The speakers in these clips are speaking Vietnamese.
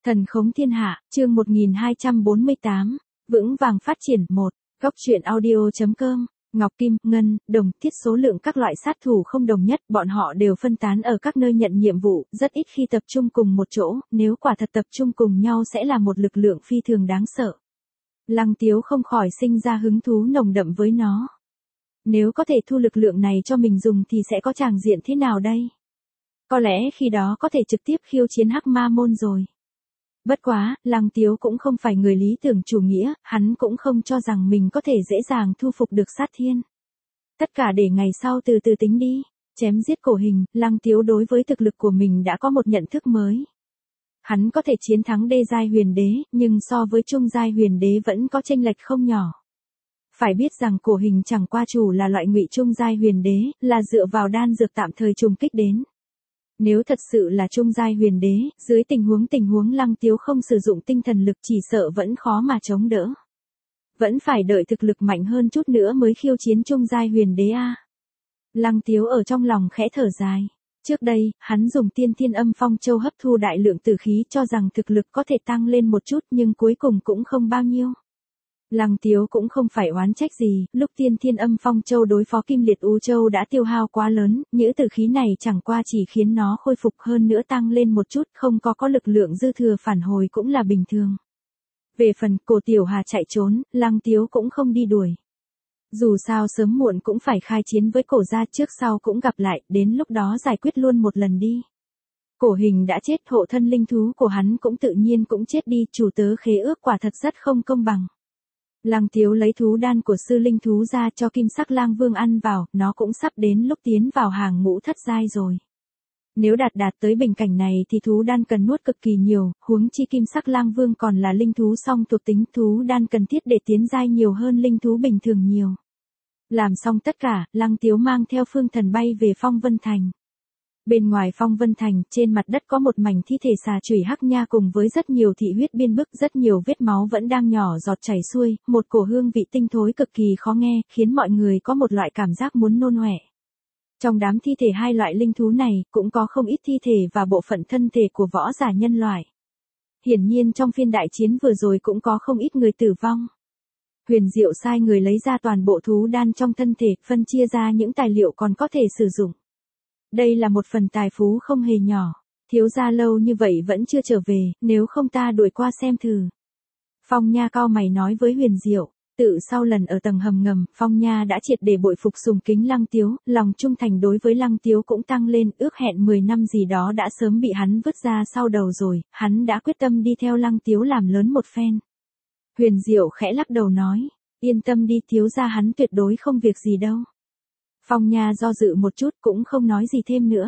Thần khống thiên hạ, chương 1248, vững vàng phát triển 1, góc truyện audio.com, Ngọc Kim, Ngân, Đồng, Thiết số lượng các loại sát thủ không đồng nhất, bọn họ đều phân tán ở các nơi nhận nhiệm vụ, rất ít khi tập trung cùng một chỗ, nếu quả thật tập trung cùng nhau sẽ là một lực lượng phi thường đáng sợ. Lăng Tiếu không khỏi sinh ra hứng thú nồng đậm với nó. Nếu có thể thu lực lượng này cho mình dùng thì sẽ có tràng diện thế nào đây? Có lẽ khi đó có thể trực tiếp khiêu chiến Hắc Ma Môn rồi. Bất quá, Lăng Tiếu cũng không phải người lý tưởng chủ nghĩa, hắn cũng không cho rằng mình có thể dễ dàng thu phục được sát thiên. Tất cả để ngày sau từ từ tính đi. Chém giết Cổ Hình, Lăng Tiếu đối với thực lực của mình đã có một nhận thức mới. Hắn có thể chiến thắng đê giai huyền đế, nhưng so với trung giai huyền đế vẫn có chênh lệch không nhỏ. Phải biết rằng Cổ Hình chẳng qua chủ là loại ngụy trung giai huyền đế, là dựa vào đan dược tạm thời trùng kích đến. Nếu thật sự là trung giai huyền đế, dưới tình huống Lăng Tiếu không sử dụng tinh thần lực chỉ sợ vẫn khó mà chống đỡ. Vẫn phải đợi thực lực mạnh hơn chút nữa mới khiêu chiến trung giai huyền đế a. Lăng Tiếu ở trong lòng khẽ thở dài. Trước đây, hắn dùng Tiên Thiên Âm Phong Châu hấp thu đại lượng tử khí cho rằng thực lực có thể tăng lên một chút nhưng cuối cùng cũng không bao nhiêu. Lăng Tiếu cũng không phải oán trách gì, lúc Tiên Thiên Âm Phong Châu đối phó Kim Liệt U Châu đã tiêu hao quá lớn, những tử khí này chẳng qua chỉ khiến nó khôi phục hơn nữa tăng lên một chút, không có lực lượng dư thừa phản hồi cũng là bình thường. Về phần Cổ Tiểu Hà chạy trốn, Lăng Tiếu cũng không đi đuổi. Dù sao sớm muộn cũng phải khai chiến với Cổ gia, trước sau cũng gặp lại, đến lúc đó giải quyết luôn một lần đi. Cổ Hình đã chết, hộ thân linh thú của hắn cũng tự nhiên cũng chết đi, chủ tớ khế ước quả thật rất không công bằng. Lăng Tiếu lấy thú đan của sư linh thú ra cho Kim Sắc Lang Vương ăn vào, nó cũng sắp đến lúc tiến vào hàng ngũ thất giai rồi. Nếu đạt tới bình cảnh này thì thú đan cần nuốt cực kỳ nhiều, huống chi Kim Sắc Lang Vương còn là linh thú song thuộc tính, thú đan cần thiết để tiến giai nhiều hơn linh thú bình thường nhiều. Làm xong tất cả, Lăng Tiếu mang theo Phương Thần bay về Phong Vân Thành. Bên ngoài Phong Vân Thành, trên mặt đất có một mảnh thi thể xà chủy hắc nha cùng với rất nhiều thị huyết biên bức, rất nhiều vết máu vẫn đang nhỏ giọt chảy xuôi, một cổ hương vị tinh thối cực kỳ khó nghe, khiến mọi người có một loại cảm giác muốn nôn ọe. Trong đám thi thể hai loại linh thú này, cũng có không ít thi thể và bộ phận thân thể của võ giả nhân loại. Hiển nhiên trong phiên đại chiến vừa rồi cũng có không ít người tử vong. Huyền Diệu sai người lấy ra toàn bộ thú đan trong thân thể, phân chia ra những tài liệu còn có thể sử dụng. Đây là một phần tài phú không hề nhỏ. Thiếu gia lâu như vậy vẫn chưa trở về, nếu không ta đuổi qua xem thử. Phong Nha cau mày nói với Huyền Diệu. Tự sau lần ở tầng hầm ngầm, Phong Nha đã triệt để bội phục sùng kính Lăng Tiếu, lòng trung thành đối với Lăng Tiếu cũng tăng lên, ước hẹn 10 năm gì đó đã sớm bị hắn vứt ra sau đầu rồi, hắn đã quyết tâm đi theo Lăng Tiếu làm lớn một phen. Huyền Diệu khẽ lắc đầu nói, yên tâm đi, thiếu gia hắn tuyệt đối không việc gì đâu. Phong Nha do dự một chút cũng không nói gì thêm nữa.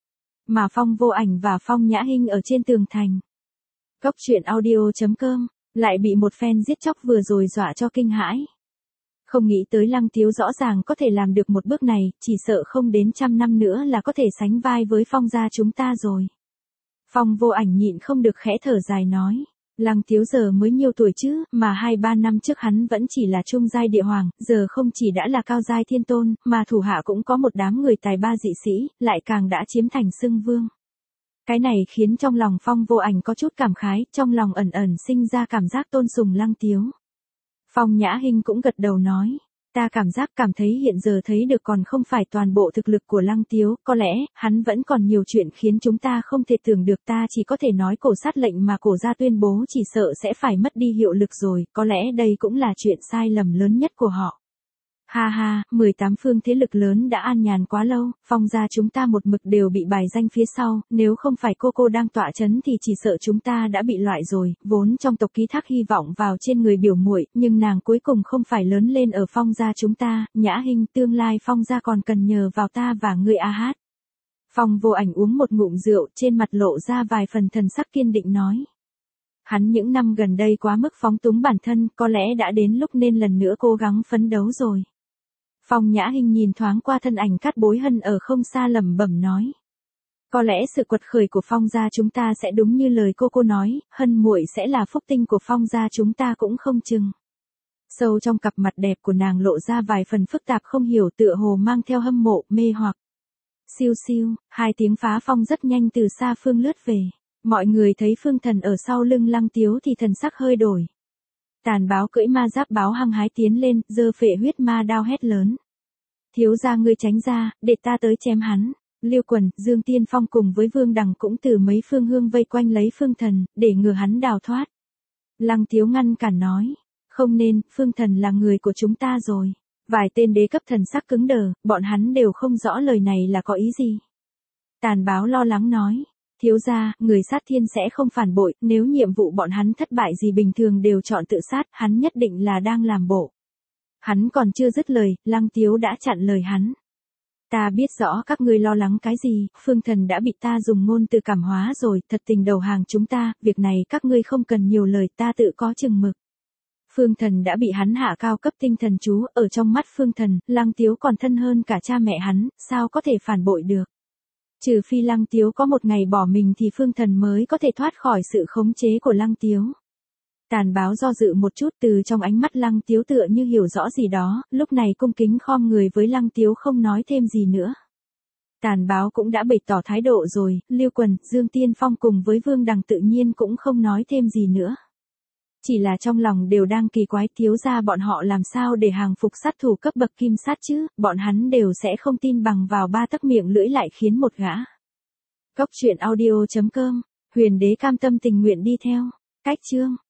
Mà Phong Vô Ảnh và Phong Nhã Hinh ở trên tường thành. Góc truyện audio.com, lại bị một phen giết chóc vừa rồi dọa cho kinh hãi. Không nghĩ tới Lăng Tiếu rõ ràng có thể làm được một bước này, chỉ sợ không đến 100 năm nữa là có thể sánh vai với Phong gia chúng ta rồi. Phong Vô Ảnh nhịn không được khẽ thở dài nói. Lăng Tiếu giờ mới nhiêu tuổi chứ, mà 2-3 năm trước hắn vẫn chỉ là trung giai địa hoàng, giờ không chỉ đã là cao giai thiên tôn, mà thủ hạ cũng có một đám người tài ba dị sĩ, lại càng đã chiếm thành xưng vương. Cái này khiến trong lòng Phong Vô Ảnh có chút cảm khái, trong lòng ẩn ẩn sinh ra cảm giác tôn sùng Lăng Tiếu. Phong Nhã Hinh cũng gật đầu nói. Ta cảm thấy hiện giờ thấy được còn không phải toàn bộ thực lực của Lăng Tiếu, có lẽ, hắn vẫn còn nhiều chuyện khiến chúng ta không thể tưởng được, ta chỉ có thể nói Cổ sát lệnh mà Cổ gia tuyên bố chỉ sợ sẽ phải mất đi hiệu lực rồi, có lẽ đây cũng là chuyện sai lầm lớn nhất của họ. Ha ha, 18 phương thế lực lớn đã an nhàn quá lâu, Phong gia chúng ta một mực đều bị bài danh phía sau, nếu không phải cô đang tọa chấn thì chỉ sợ chúng ta đã bị loại rồi, vốn trong tộc ký thác hy vọng vào trên người biểu muội, nhưng nàng cuối cùng không phải lớn lên ở Phong gia chúng ta, Nhã Hinh, tương lai Phong gia còn cần nhờ vào ta và ngươi a hát. Phong Vô Ảnh uống một ngụm rượu, trên mặt lộ ra vài phần thần sắc kiên định nói. Hắn những năm gần đây quá mức phóng túng bản thân, có lẽ đã đến lúc nên lần nữa cố gắng phấn đấu rồi. Phong Nhã Hinh nhìn thoáng qua thân ảnh Cát Bối Hân ở không xa lẩm bẩm nói. Có lẽ sự quật khởi của Phong gia chúng ta sẽ đúng như lời cô nói, Hân muội sẽ là phúc tinh của Phong gia chúng ta cũng không chừng. Sâu trong cặp mặt đẹp của nàng lộ ra vài phần phức tạp không hiểu, tựa hồ mang theo hâm mộ, mê hoặc. Siêu siêu, hai tiếng phá phong rất nhanh từ xa phương lướt về. Mọi người thấy Phương Thần ở sau lưng Lăng Tiếu thì thần sắc hơi đổi. Tàn báo cưỡi ma giáp báo hăng hái tiến lên, giơ phệ huyết ma đao hét lớn. Thiếu gia ngươi tránh ra, để ta tới chém hắn. Liêu Quần, Dương Tiên Phong cùng với Vương Đằng cũng từ mấy phương hương vây quanh lấy Phương Thần, để ngừa hắn đào thoát. Lăng Tiếu ngăn cản nói. Không nên, Phương Thần là người của chúng ta rồi. Vài tên đế cấp thần sắc cứng đờ, bọn hắn đều không rõ lời này là có ý gì. Tàn báo lo lắng nói. Thiếu gia, người sát thiên sẽ không phản bội, nếu nhiệm vụ bọn hắn thất bại gì bình thường đều chọn tự sát, hắn nhất định là đang làm bộ. Hắn còn chưa dứt lời, Lăng Tiếu đã chặn lời hắn. Ta biết rõ các ngươi lo lắng cái gì, Phương Thần đã bị ta dùng ngôn từ cảm hóa rồi, thật tình đầu hàng chúng ta, việc này các ngươi không cần nhiều lời, ta tự có chừng mực. Phương Thần đã bị hắn hạ cao cấp tinh thần chú, ở trong mắt Phương Thần, Lăng Tiếu còn thân hơn cả cha mẹ hắn, sao có thể phản bội được. Trừ phi Lăng Tiếu có một ngày bỏ mình thì Phương Thần mới có thể thoát khỏi sự khống chế của Lăng Tiếu. Tàn báo do dự một chút, từ trong ánh mắt Lăng Tiếu tựa như hiểu rõ gì đó, lúc này cung kính khom người với Lăng Tiếu không nói thêm gì nữa. Tàn báo cũng đã bày tỏ thái độ rồi, Liêu Quần, Dương Tiên Phong cùng với Vương Đằng tự nhiên cũng không nói thêm gì nữa. Chỉ là trong lòng đều đang kỳ quái thiếu gia bọn họ làm sao để hàng phục sát thủ cấp bậc kim sát chứ, bọn hắn đều sẽ không tin bằng vào ba tấc miệng lưỡi lại khiến một gã. Cốc truyện audio.com, Huyền Đế cam tâm tình nguyện đi theo. Cách chương